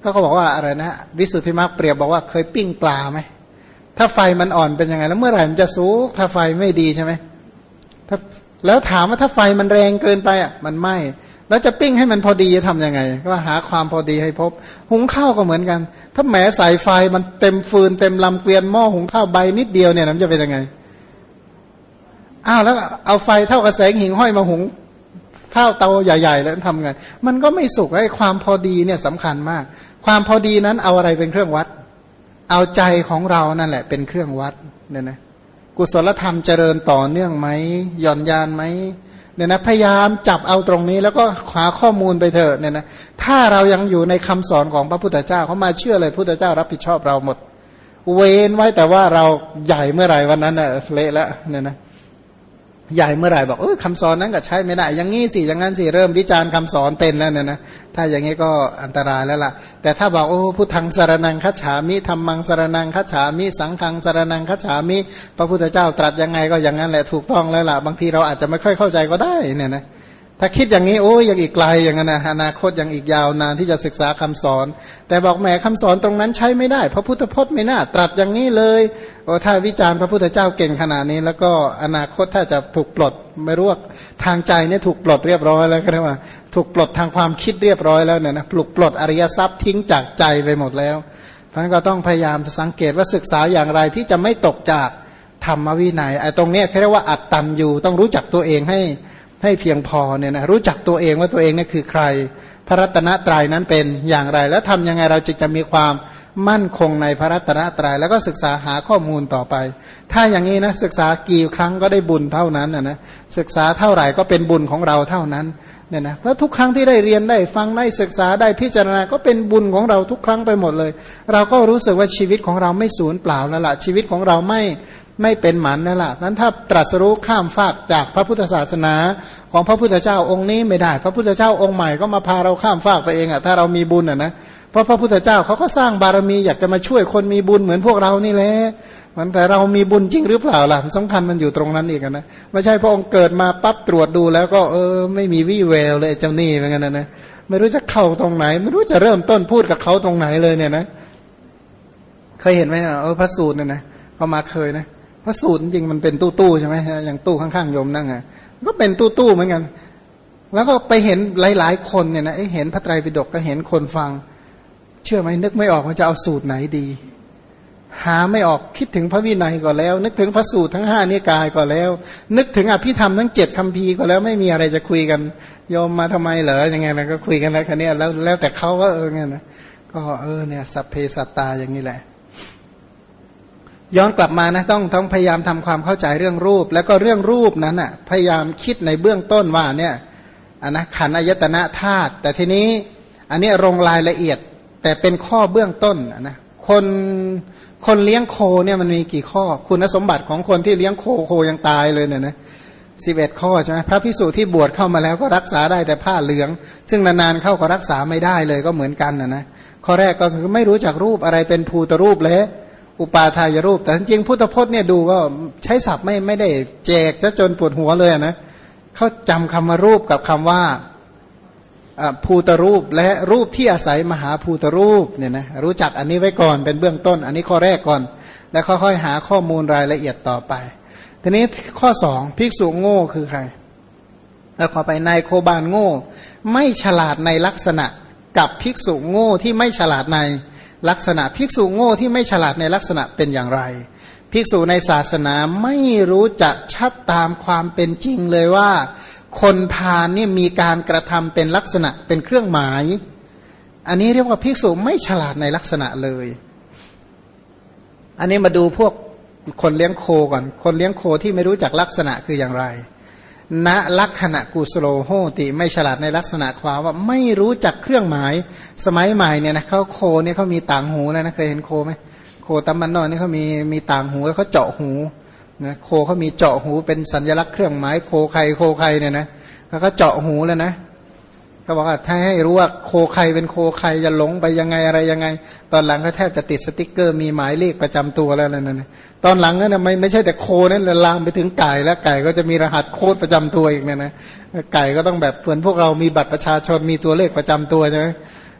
ก็บอกว่าอะไรนะวิสุทธิมรรคเปรียบบอกว่าเคยปิ้งปลาไหมถ้าไฟมันอ่อนเป็นยังไงแล้วเมื่อไหร่มันจะสุกถ้าไฟไม่ดีใช่ไหมแล้วถามว่าถ้าไฟมันแรงเกินไปอ่ะมันไหม้แล้วจะปิ้งให้มันพอดีจะทำยังไงก็หาความพอดีให้พบหุงข้าวก็เหมือนกันถ้าแหมใส่ไฟมันเต็มฟืนเต็มลำเกวียนหม้อหุงข้าวใบนิดเดียวเนี่ยมันจะเป็นยังไงอ้าวแล้วเอาไฟเท่ากับแสงหิ่งห้อยมาหุงข้าวเตาใหญ่ๆแล้วทำไงมันก็ไม่สุกไอ้ความพอดีเนี่ยสำคัญมากความพอดีนั้นเอาอะไรเป็นเครื่องวัดเอาใจของเรานั่นแหละเป็นเครื่องวัดเนี่ยนะกุศลธรรมเจริญต่อเนื่องไหมหย่อนยานไหมเนี่ยนะพยายามจับเอาตรงนี้แล้วก็หาข้อมูลไปเถอะเนี่ยนะถ้าเรายังอยู่ในคำสอนของพระพุทธเจ้าเขามาเชื่อเลยพุทธเจ้ารับผิดชอบเราหมดเว้นไว้แต่ว่าเราใหญ่เมื่อไหร่วันนั้นน่ะเละแล้วเนี่ยนะใหญ่เมื่อไหร่บอกคำสอนนั้นก็ใช้ไม่ได้อย่างงี้สิอย่างนั้นสิเริ่มวิจารณ์คำสอนเป็นแล้วเนี่ยนะถ้าอย่างงี้ก็อันตรายแล้วล่ะแต่ถ้าบอกพุทธังสรณังคัจฉามิธัมมังสรณังคัจฉามิสังฆังสรณังคัจฉามิพระพุทธเจ้าตรัสยังไงก็อย่างนั้นแหละถูกต้องแล้วล่ะบางทีเราอาจจะไม่ค่อยเข้าใจก็ได้เนี่ยนะถ้าคิดอย่างนี้ยังอีกไกลอย่างนั้นนะอนาคตยังอีกยาวนานที่จะศึกษาคำสอนแต่บอกแหมคำสอนตรงนั้นใช้ไม่ได้พระพุทธพจน์ไม่น่าตรัสอย่างนี้เลยถ้าวิจารณ์พระพุทธเจ้าเก่งขนาดนี้แล้วก็อนาคตถ้าจะถูกปลดไม่รู้ว่าทางใจเนี่ยถูกปลดเรียบร้อยแล้วก็เรียกว่าถูกปลดทางความคิดเรียบร้อยแล้วเนี่ยนะปลดอริยทรัพย์ทิ้งจากใจไปหมดแล้วเพราะฉะนั้นก็ต้องพยายามสังเกตว่าศึกษาอย่างไรที่จะไม่ตกจากธรรมวินัยไอ้ตรงเนี้ยเขาเรียกว่าอัตตัญญูต้องรู้จักตัวเองให้เพียงพอเนี่ยนะรู้จักตัวเองว่าตัวเองนี่คือใครพระรัตนตรัยนั้นเป็นอย่างไรแล้วทำยังไงเราจึงจะมีความมั่นคงในพระรัตนตรัยแล้วก็ศึกษาหาข้อมูลต่อไปถ้าอย่างนี้นะศึกษากี่ครั้งก็ได้บุญเท่านั้นนะศึกษาเท่าไหร่ก็เป็นบุญของเราเท่านั้นเนี่ยนะแล้วทุกครั้งที่ได้เรียนได้ฟังได้ศึกษาได้พิจารณาก็เป็นบุญของเราทุกครั้งไปหมดเลยเราก็รู้สึกว่าชีวิตของเราไม่สูญเปล่าแล้วล่ะชีวิตของเราไม่เป็นหมันนั่นแหละนั้นถ้าตรัสรู้ข้ามฟากจากพระพุทธศาสนาของพระพุทธเจ้าองค์นี้ไม่ได้พระพุทธเจ้าองค์ใหม่ก็มาพาเราข้ามฟากไปเองถ้าเรามีบุญนะเพราะพระพุทธเจ้าเขาก็สร้างบารมีอยากจะมาช่วยคนมีบุญเหมือนพวกเรานี่แหละมันแต่เรามีบุญจริงหรือเปล่าล่ะสำคัญมันอยู่ตรงนั้นอีกนะไม่ใช่พระองค์เกิดมาปั๊บตรวจดูแล้วก็ไม่มีวี่แววเลยเจ้านี่เหมือนกันนะไม่รู้จะเข้าตรงไหนไม่รู้จะเริ่มต้นพูดกับเขาตรงไหนเลยเนี่ยนะเคยเห็นไหมพระสูตรเนี่ยนะก็มาเคยนะพระสูตรจริงมันเป็นตู้ใช่ไหมอย่างตู้ข้างๆโยมนั่งก็เป็นตู้เหมือนกันแล้วก็ไปเห็นหลายๆคนเนี่ยนะเห็นพระไตรปิฎกก็เห็นคนฟังเชื่อไหมนึกไม่ออกว่าจะเอาสูตรไหนดีหาไม่ออกคิดถึงพระวินัยก็แล้วนึกถึงพระสูตรทั้ง5นิกายก็แล้วนึกถึงอภิธรรมทั้ง7คัมภีร์ก็แล้วไม่มีอะไรจะคุยกันโยมมาทำไมเหรอยังไงนะก็คุยกันแล้วคันนี้แล้วแต่เขาว่าไงนะก็เนี่ยสัพเพสัตตาอย่างนี้แหละย้อนกลับมานะต้องพยายามทำความเข้าใจเรื่องรูปแล้วก็เรื่องรูปนั้นพยายามคิดในเบื้องต้นว่าเนี่ยขันธ์อายตนะธาตุแต่ทีนี้อันนี้ลงรายละเอียดแต่เป็นข้อเบื้องต้นนะคนเลี้ยงโคเนี่ยมันมีกี่ข้อคุณสมบัติของคนที่เลี้ยงโคยังตายเลยเนี่ยนะ11 ข้อใช่ไหมพระภิกษุที่บวชเข้ามาแล้วก็รักษาได้แต่ผ้าเหลืองซึ่งนานๆเข้าก็รักษาไม่ได้เลยก็เหมือนกันนะข้อแรกก็คือไม่รู้จักรูปอะไรเป็นภูตรูปเลยอุปาทายรูปแต่จริงพุทธพจน์เนี่ยดูก็ใช้ศัพท์ไม่ได้แจกจนปวดหัวเลยนะเขาจำคำว่ารูปกับคำว่าภูตรูปและรูปที่อาศัยมหาภูตรูปเนี่ยนะรู้จักอันนี้ไว้ก่อนเป็นเบื้องต้นอันนี้ข้อแรกก่อนแล้วค่อยๆหาข้อมูลรายละเอียดต่อไปทีนี้ข้อ2ภิกษุโง่คือใครแล้วขอไปนายโคบาลโง่ไม่ฉลาดในลักษณะกับภิกษุโง่ที่ไม่ฉลาดในลักษณะภิกษุโง่ที่ไม่ฉลาดในลักษณะเป็นอย่างไรภิกษุในศาสนาไม่รู้จักชัดตามความเป็นจริงเลยว่าคนพาลนี่มีการกระทำเป็นลักษณะเป็นเครื่องหมายอันนี้เรียกว่าภิกษุไม่ฉลาดในลักษณะเลยอันนี้มาดูพวกคนเลี้ยงโคก่อนคนเลี้ยงโคที่ไม่รู้จักลักษณะคืออย่างไรณลักขณะกุสโลโหติไม่ฉลาดในลักษณะความว่าไม่รู้จักเครื่องหมายสมัยใหม่เนี่ยนะเขาโคเนี่ยเขามีต่างหูแล้วนะเคยเห็นโคไหมโคตำมันนอนนี่เขามีต่างหูแล้วเขาเจาะหูนะโคเขามีเจาะหูเป็นสัญลักษณ์เครื่องหมายโคใครเนี่ยนะแล้วก็เจาะหูแล้วนะเขาบอกว่าถ้าให้รู้ว่าโคใครเป็นโคใครจะหลงไปยังไงอะไรยังไงตอนหลังก็แทบจะติดสติ๊กเกอร์มีหมายเลขประจำตัวแล้วนั่นนะตอนหลังนั้นไม่ใช่แต่โคนั้นลามไปถึงไก่แล้วไก่ก็จะมีรหัสโค้ดประจำตัวอีกเนี่ยนะไก่ก็ต้องแบบเหมือนพวกเรามีบัตรประชาชนมีตัวเลขประจำตัวใช่ไหม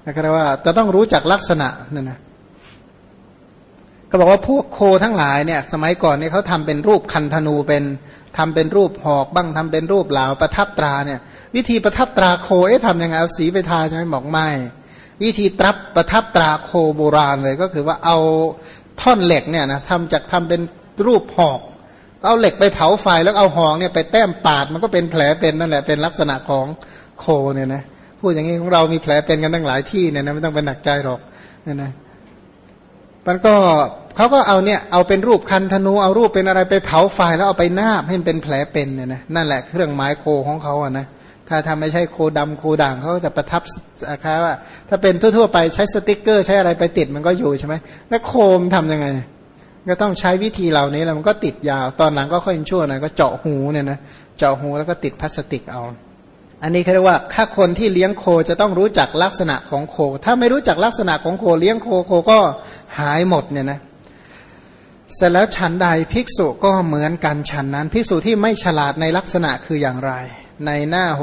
นะครับว่าจะต้องรู้จักลักษณะนั่นนะก็บอกว่าพวกโคทั้งหลายเนี่ยสมัยก่อนเนี่ยเขาทำเป็นรูปคันธนูเป็นทำเป็นรูปหอกบ้างทำเป็นรูปเหลาประทับตราเนี่ยวิธีประทับตราโคทำยังไงเอาสีไปทาใช่ไหมบอกไม่วิธีประทับตราโคโบราณเลยก็คือว่าเอาท่อนเหล็กเนี่ยนะทำเป็นรูปหอกเอาเหล็กไปเผาไฟแล้วเอาหอกเนี่ยไปแต้มปาดมันก็เป็นแผลเป็นนั่นแหละเป็นลักษณะของโคเนี่ยนะพูดอย่างนี้ของเรามีแผลเป็นกันตั้งหลายที่เนี่ยนะไม่ต้องไปหนักใจหรอกเนี่ยนะมันก็เขาก็เอาเนี่ยเอาเป็นรูปคันธนูเอารูปเป็นอะไรไปเผาไฟแล้วเอาไปนาบให้มันเป็นแผลเป็นเนี่ยนะนั่นแหละเครื่องหมายโคของเขาอ่ะนะถ้าทำไม่ใช่โคดำโคด่างเขาจะประทับนะครับว่าถ้าเป็นทั่วๆไปใช้สติ๊กเกอร์ใช้อะไรไปติดมันก็อยู่ใช่ไหมแล้วโคมทำยังไงก็ต้องใช้วิธีเหล่านี้แล้วมันก็ติดยาวตอนหลังก็ค่อยชั่วหน่อยก็เจาะหูเนี่ยนะเจาะหูแล้วก็ติดพลาสติกเอาอันนี้เขาเรียกว่าถ้าคนที่เลี้ยงโคจะต้องรู้จักลักษณะของโคถ้าไม่รู้จักลักษณะของโคเลี้ยงโคก็หายหมดเนี่ยนะเสร็จแล้วฉันใดภิกษุก็เหมือนกันฉันนั้นภิกษุที่ไม่ฉลาดในลักษณะคืออย่างไรในหน้า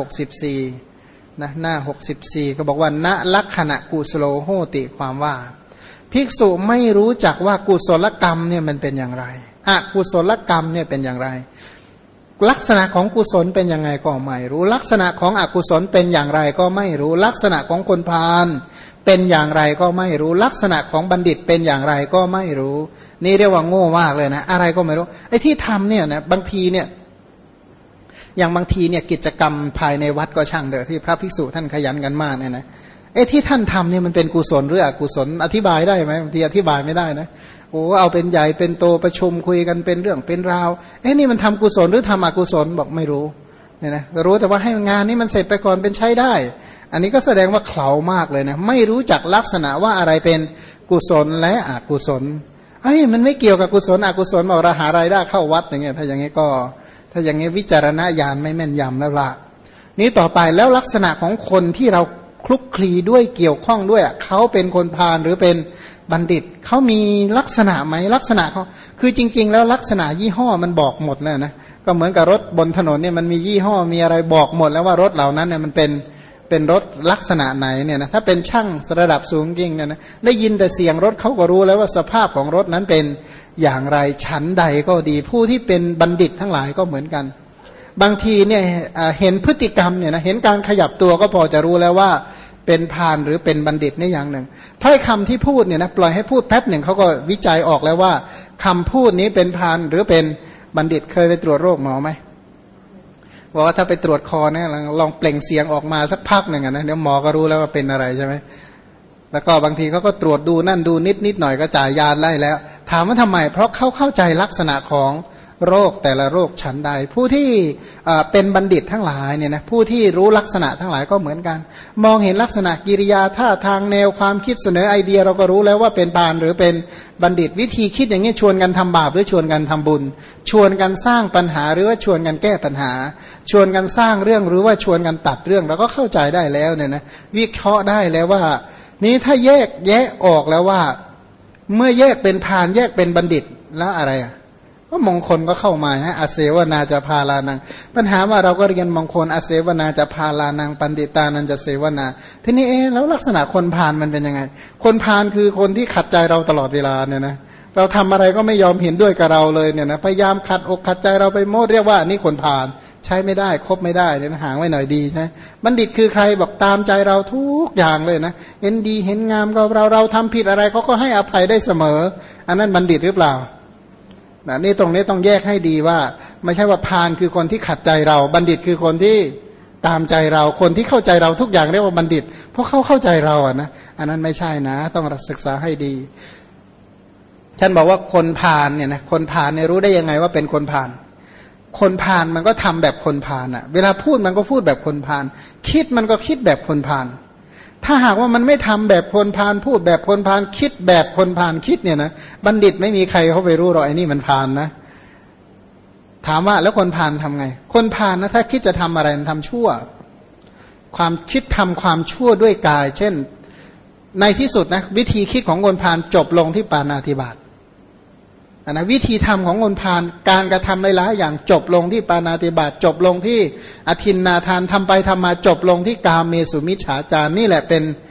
64นะหน้า64ก็บอกว่าณลักขณะกุสโลโหติความว่าภิกษุไม่รู้จักว่ากุศลกรรมเนี่ยมันเป็นอย่างไรอกุศลกรรมเนี่ยเป็นอย่างไรลักษณะของกุศลเป็นยังไงก็ไม่รู้ลักษณะของอกุศลเป็นอย่างไรก็ไม่รู้ลักษณะของคนพาลเป็นอย่างไรก็ไม่รู้ลักษณะของบัณฑิตเป็นอย่างไรก็ไม่รู้นี่เรียกว่าโง่มากเลยนะอะไรก็ไม่รู้ไอ้ที่ทำเนี่ยนะบางทีเนี่ยอย่างบางทีเนี่ยกิจกรรมภายในวัดก็ช่างเถอะที่พระภิกษุท่านขยันกันมากเนี่ยนะที่ท่านทำเนี่ยมันเป็นกุศลหรืออกุศลอธิบายได้ไหมบางทีอธิบายไม่ได้นะโอ้เอาเป็นใหญ่เป็นโตประชุมคุยกันเป็นเรื่องเป็นราวนี่มันทำกุศลหรือทำอกุศลบอกไม่รู้เนี่ยนะรู้แต่ว่าให้งานนี้มันเสร็จไปก่อนเป็นใช้ได้อันนี้ก็แสดงว่าเขลามากเลยนะไม่รู้จักลักษณะว่าอะไรเป็นกุศลและอกุศลมันไม่เกี่ยวกับกุศลอกุศลบอกเราหารายได้เข้าวัดอย่างเงี้ยถ้าอย่างงี้ก็ถ้าอย่างงี้วิจารณญาณไม่แม่นยำแล้วละนี้ต่อไปแล้วลักษณะของคนที่เราคลุกคลีด้วยเกี่ยวข้องด้วยเขาเป็นคนพาลหรือเป็นบัณฑิตเขามีลักษณะไหมลักษณะเขาคือจริงๆแล้วลักษณะยี่ห้อมันบอกหมดแล้วนะก็เหมือนกับรถบนถนนเนี่ยมันมียี่ห้อมีอะไรบอกหมดแล้วว่ารถเหล่านั้นเนี่ยมันเป็นรถลักษณะไหนเนี่ยนะถ้าเป็นช่างระดับสูงจริงเนี่ยนะได้ยินแต่เสียงรถเขาก็รู้แล้วว่าสภาพของรถนั้นเป็นอย่างไรชั้นใดก็ดีผู้ที่เป็นบัณฑิตทั้งหลายก็เหมือนกันบางทีเนี่ยเห็นพฤติกรรมเนี่ยนะเห็นการขยับตัวก็พอจะรู้แล้วว่าเป็นพาลหรือเป็นบัณฑิตนี่อย่างหนึ่งถ้อยคำที่พูดเนี่ยนะปล่อยให้พูดแป๊บหนึ่งเขาก็วิจัยออกแล้วว่าคำพูดนี้เป็นพาลหรือเป็นบัณฑิตเคยไปตรวจโรคหมอไหมบอกว่าถ้าไปตรวจคอเนี่ยลองเปล่งเสียงออกมาสักพักหนึ่งนะเดี๋ยวหมอก็รู้แล้วว่าเป็นอะไรใช่ไหมแล้วก็บางทีเขาก็ตรวจดูนั่นดูนิดหน่อยก็จ่ายยาไล่แล้วถามว่าทำไมเพราะเขาเข้าใจลักษณะของโรคแต่ละโรคฉันใดผู้ที่เป็นบัณฑิตทั้งหลายเนี่ยนะผู้ที่รู้ลักษณะทั้งหลายก็เหมือนกันมองเห็นลักษณะกิริยาท่าทางแนวความคิดเสนอไอเดียเราก็รู้แล้วว่าเป็นพาลหรือเป็นบัณฑิตวิธีคิดอย่างนี้ชวนกันทำบาปหรือชวนกันทำบุญชวนกันสร้างปัญหาหรือว่าชวนกันแก้ปัญหาชวนกันสร้างเรื่องหรือว่าชวนกันตัดเรื่องเราก็เข้าใจได้แล้วเนี่ยนะวิเคราะห์ได้แล้วว่านี้ถ้าแยกแยะออกแล้วว่าเมื่อแยกเป็นพาลแยกเป็นบัณฑิตแล้วอะไรก็มงคลก็เข้ามาฮะอาเสวนาจะพาลานังปัญหาว่าเราก็เรียนมงคลอาเสวนาจะพาลานังปันติตานันจะเสวนาทีนี้แล้วลักษณะคนพาลมันเป็นยังไงคนพาลคือคนที่ขัดใจเราตลอดเวลาเนี่ยนะเราทำอะไรก็ไม่ยอมเห็นด้วยกับเราเลยเนี่ยนะพยายามขัดอกขัดใจเราไปโมดเรียกว่านี่คนพาลใช้ไม่ได้คบไม่ได้เนี่ยห่างไว้หน่อยดีใช่บัณฑิตคือใครบอกตามใจเราทุกอย่างเลยนะเห็นดีเห็นงามก็เราทำผิดอะไรเขาก็ให้อภัยได้เสมออันนั้นบัณฑิตหรือเปล่านี่ตรงนี้ต้องแยกให้ดีว่าไม่ใช่ว่าพาลคือคนที่ขัดใจเราบัณฑิตคือคนที่ตามใจเราคนที่เข้าใจเราทุกอย่างเรียกว่าบัณฑิตเพราะเขาเข้าใจเราอ่ะนะอันนั้นไม่ใช่นะต้องศึกษาให้ดีท่านบอกว่าคนพาลเนี่ยนะคนพาลเนี่ยรู้ได้ยังไงว่าเป็นคนพาลคนพาลมันก็ทำแบบคนพาลอ่ะเวลาพูดมันก็พูดแบบคนพาลคิดมันก็คิดแบบคนพาลถ้าหากว่ามันไม่ทำแบบคนพาลพูดแบบคนพาลคิดแบบคนพาลคิดเนี่ยนะบัณฑิตไม่มีใครเขาไปรู้หรอกไอ้นี่มันพาลนะถามว่าแล้วคนพาลทำไงคนพาลนะถ้าคิดจะทำอะไรมันทำชั่วความคิดทำความชั่วด้วยกายเช่นในที่สุดนะวิธีคิดของคนพาลจบลงที่ปาณาติบาตนะวิธีทำของคนพาลการกระทำหลายๆอย่างจบลงที่ปาณาติบาตจบลงที่อทินนาทานทำไปทำมาจบลงที่กามเมสุมิจฉาจารนี่แหละเป็น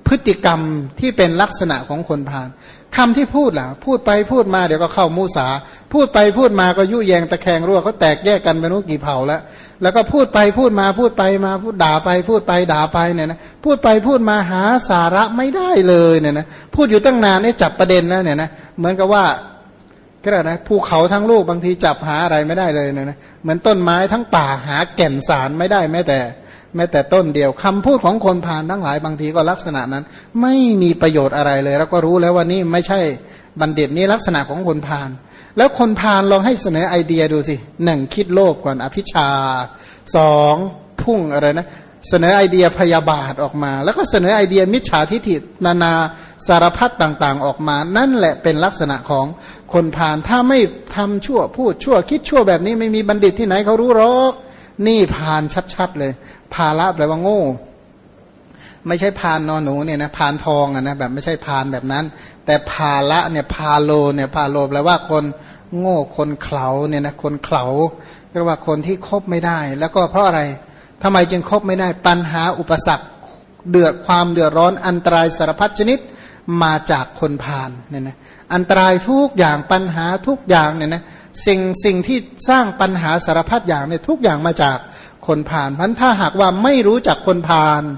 พฤติกรรมที่เป็นลักษณะของคนพาลคำที่พูดล่ะพูดไปพูดมาเดี๋ยวก็เข้ามุสาพูดไปพูดมาก็ยุแยงตะแคงรั่วเขาแตกแยกกันไปนู้นกี่เผ่าแล้วก็พูดไปพูดมาพูดไปมาพูดด่าไปพูดไปด่าไปเนี่ยนะพูดไปพูดมาหาสาระไม่ได้เลยเนี่ยนะพูดอยู่ตั้งนานเนี่ยจับประเด็นแล้วเนี่ยนะเหมือนกับว่าก็ได้นะภูเขาทั้งลูกบางทีจับหาอะไรไม่ได้เลยเนี่ยนะเหมือนต้นไม้ทั้งป่าหาแก่นสารไม่ได้แม้แต่ต้นเดียวคำพูดของคนพาลทั้งหลายบางทีก็ลักษณะนั้นไม่มีประโยชน์อะไรเลยแล้วก็รู้แล้วว่านี่ไม่ใช่บัณฑิตนี่ลักษณะของคนพาลแล้วคนพาลลองให้เสนอไอเดียดูสิหนึ่งคิดโลภก่อนอภิชาสองพุ่งอะไรนะเสนอไอเดียพยาบาทออกมาแล้วก็เสนอไอเดียมิจฉาทิฐินานาสารพัดต่างๆออกมานั่นแหละเป็นลักษณะของคนพาลถ้าไม่ทำชั่วพูดชั่วคิดชั่วแบบนี้ไม่มีบัณฑิตที่ไหนเขารู้หรอกนี่พาลชัดๆเลยพาละแปลว่าโง่ไม่ใช่พานนอนหนูเนี่ยนะพานทองนะแบบไม่ใช่พานแบบนั้นแต่พาละเนี่ยพาโลเนี่ยพาโลแปลว่าคนโง่คนเขลาเนี่ยนะคนเขลาเรียกว่าคนที่คบไม่ได้แล้วก็เพราะอะไรทำไมจึงคบไม่ได้ปัญหาอุปสรรคความเดือดร้อนอันตรายสารพัดชนิดมาจากคนพาลเนี่ยนะอันตรายทุกอย่างปัญหาทุกอย่างเนี่ยนะสิ่งที่สร้างปัญหาสารพัดอย่างเนี่ยทุกอย่างมาจากคนพาลเพราะถ้าหากว่าไม่รู้จักคนพาล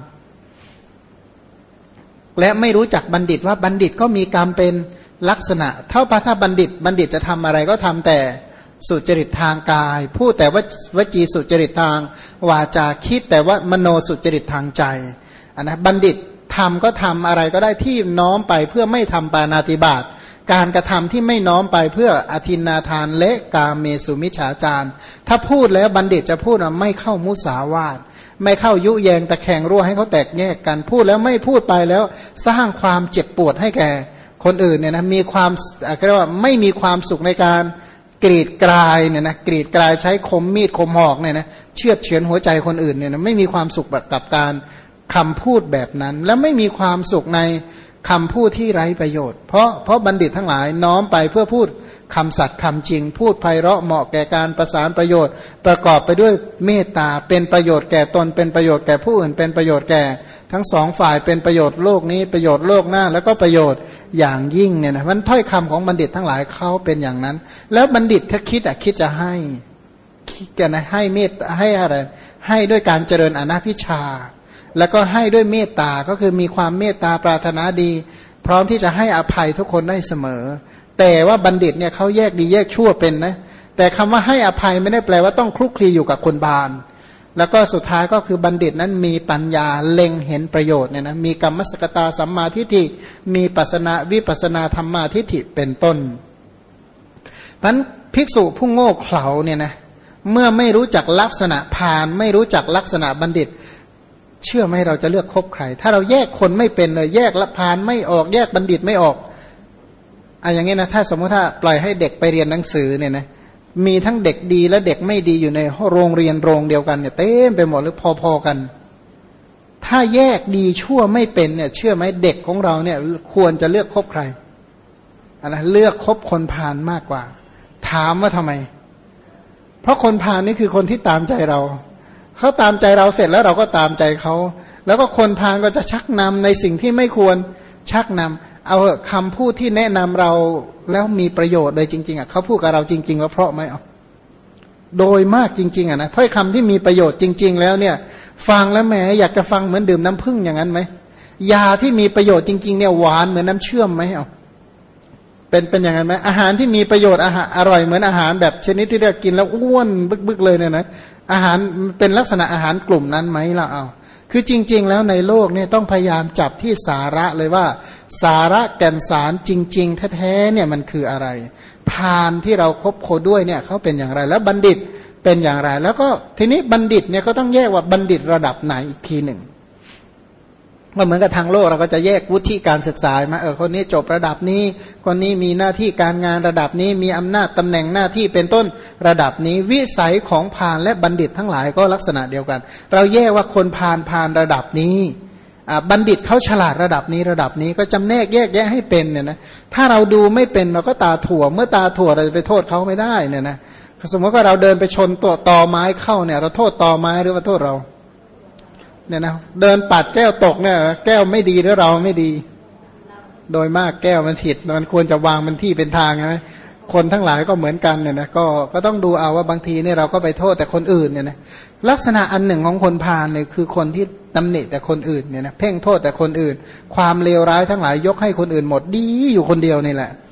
และไม่รู้จักบัณฑิตว่าบัณฑิตก็มีกรรมเป็นลักษณะเท่ากับถ้าบัณฑิตจะทำอะไรก็ทำแต่สุจริตทางกายพูดแต่ว่าวจีสุจริตทางวาจาคิดแต่ว่ามโนสุจริตทางใจนะบัณฑิตทำก็ทำอะไรก็ได้ที่น้อมไปเพื่อไม่ทำปาณาติบาตการกระทำที่ไม่น้อมไปเพื่ออทินนาทานและกาเมสุมิจฉาจารถ้าพูดแล้วบัณฑิตจะพูดว่าไม่เข้ามุสาวาทไม่เข้ายุแยงตะแคงรั่วให้เขาแตกแยกกันพูดแล้วไม่พูดไปแล้วสร้างความเจ็บปวดให้แก่คนอื่นเนี่ยนะมีความเรียกว่าไม่มีความสุขในการกรีดกรายเนี่ยนะกรีดกรายใช้คมมีดคมหอกเนี่ยนะเชือดเฉือนหัวใจคนอื่นเนี่ยนะไม่มีความสุขกับการคำพูดแบบนั้นและไม่มีความสุขในคำพูดที่ไร้ประโยชน์เพราะบัณฑิตทั้งหลายน้อมไปเพื่อพูดคำสัตย์คำจริงพูดไพเราะเหมาะแก่การประสานประโยชน์ประกอบไปด้วยเมตตาเป็นประโยชน์แก่ตนเป็นประโยชน์แก่ผู้อื่นเป็นประโยชน์แก่ทั้งสองฝ่ายเป็นประโยชน์โลกนี้ประโยชน์โลกหน้าแล้วก็ประโยชน์อย่างยิ่งเนี่ยนะมันถ้อยคำของบัณฑิตทั้งหลายเขาเป็นอย่างนั้นแล้วบัณฑิตถ้าคิดจะให้คิดกันนะให้เมตให้อะไรให้ด้วยการเจริญอนัพิชาแล้วก็ให้ด้วยเมตตาก็คือมีความเมตตาปรารถนาดีพร้อมที่จะให้อภัยทุกคนได้เสมอแต่ว่าบัณฑิตเนี่ยเขาแยกดีแยกชั่วเป็นนะแต่คำว่าให้อภัยไม่ได้แปลว่าต้องคลุกคลีอยู่กับคนพาลแล้วก็สุดท้ายก็คือบัณฑิตนั้นมีปัญญาเล็งเห็นประโยชน์เนี่ยนะมีกรรมสกตาสัมมาทิฏฐิมีวิปัสนาธรรมาทิฏฐิเป็นต้นเพราะฉะนั้นภิกษุผู้โง่เขลาเนี่ยนะเมื่อไม่รู้จักลักษณะพาลไม่รู้จักลักษณะบัณฑิตเชื่อไหมเราจะเลือกคบใครถ้าเราแยกคนไม่เป็นเลยแยกละพาลไม่ออกแยกบัณฑิตไม่ออกอย่างนี้นะถ้าสมมติถ้าปล่อยให้เด็กไปเรียนหนังสือเนี่ยนะมีทั้งเด็กดีและเด็กไม่ดีอยู่ในโรงเรียนโรงเดียวกันเนี่ยเต็มไปหมดหรือพอๆกันถ้าแยกดีชั่วไม่เป็นเนี่ยเชื่อไหมเด็กของเราเนี่ยควรจะเลือกคบใครนะเลือกคบคนพาลมากกว่าถามว่าทำไมเพราะคนพาลนี่คือคนที่ตามใจเราเขาตามใจเราเสร็จแล้วเราก็ตามใจเขาแล้วก็คนพาลก็จะชักนำในสิ่งที่ไม่ควรชักนำเอาคำพูดที่แนะนำเราแล้วมีประโยชน์เลยจริงๆเขาพูดกับเราจริงๆแล้วเพราะไหมโดยมากจริงๆนะถ้อยคำที่มีประโยชน์จริงๆแล้วเนี่ยฟังแล้วแหมอยากจะฟังเหมือนดื่มน้ำผึ้งอย่างนั้นไหมยาที่มีประโยชน์จริงๆเนี่ยหวานเหมือนน้ำเชื่อมไหมเป็นอย่างนั้นไหมอาหารที่มีประโยชน์อาหารอร่อยเหมือนอาหารแบบชนิดที่เรากินแล้วอ้วนบึกๆเลยเนี่ยนะอาหารเป็นลักษณะอาหารกลุ่มนั้นไหมล่ะคือจริงๆแล้วในโลกเนี่ยต้องพยายามจับที่สาระเลยว่าสาระแก่นสารจริงๆแท้ๆเนี่ยมันคืออะไรพาลที่เราคบโคด้วยเนี่ยเขาเป็นอย่างไรแล้วบัณฑิตเป็นอย่างไรแล้วก็ทีนี้บัณฑิตเนี่ยก็ต้องแยกว่าบัณฑิตระดับไหนอีกทีหนึ่งว่าเหมือนกับทางโลกเราก็จะแยกวุฒิการศึกษามาคนนี้จบระดับนี้คนนี้มีหน้าที่การงานระดับนี้มีอำนาจตำแหน่งหน้าที่เป็นต้นระดับนี้วิสัยของพาลและบัณฑิตทั้งหลายก็ลักษณะเดียวกันเราแยกว่าคนพาลระดับนี้บัณฑิตเขาฉลาดระดับนี้ก็จำแนกแยกแยะให้เป็นเนี่ยนะถ้าเราดูไม่เป็นเราก็ตาถั่วเมื่อตาถั่วเราจะไปโทษเขาไม่ได้เนี่ยนะสมมติว่าเราเดินไปชนตัวตอไม้เข้าเนี่ยเราโทษตอไม้หรือว่าโทษเราเนี่ยนะเดินปัดแก้วตกเนี่ยแก้วไม่ดีหรือเราไม่ดีโดยมากแก้วมันผิดมันควรจะวางมันที่เป็นทางใช่ไหมคนทั้งหลายก็เหมือนกันเนี่ยนะก็ต้องดูเอาว่าบางทีเนี่ยเราก็ไปโทษแต่คนอื่นเนี่ยนะลักษณะอันหนึ่งของคนพาลเนี่ยคือคนที่ตำหนิแต่คนอื่นเนี่ยนะเพ่งโทษแต่คนอื่นความเลวร้ายทั้งหลายยกให้คนอื่นหมดดีอยู่คนเดียวนี่แหละ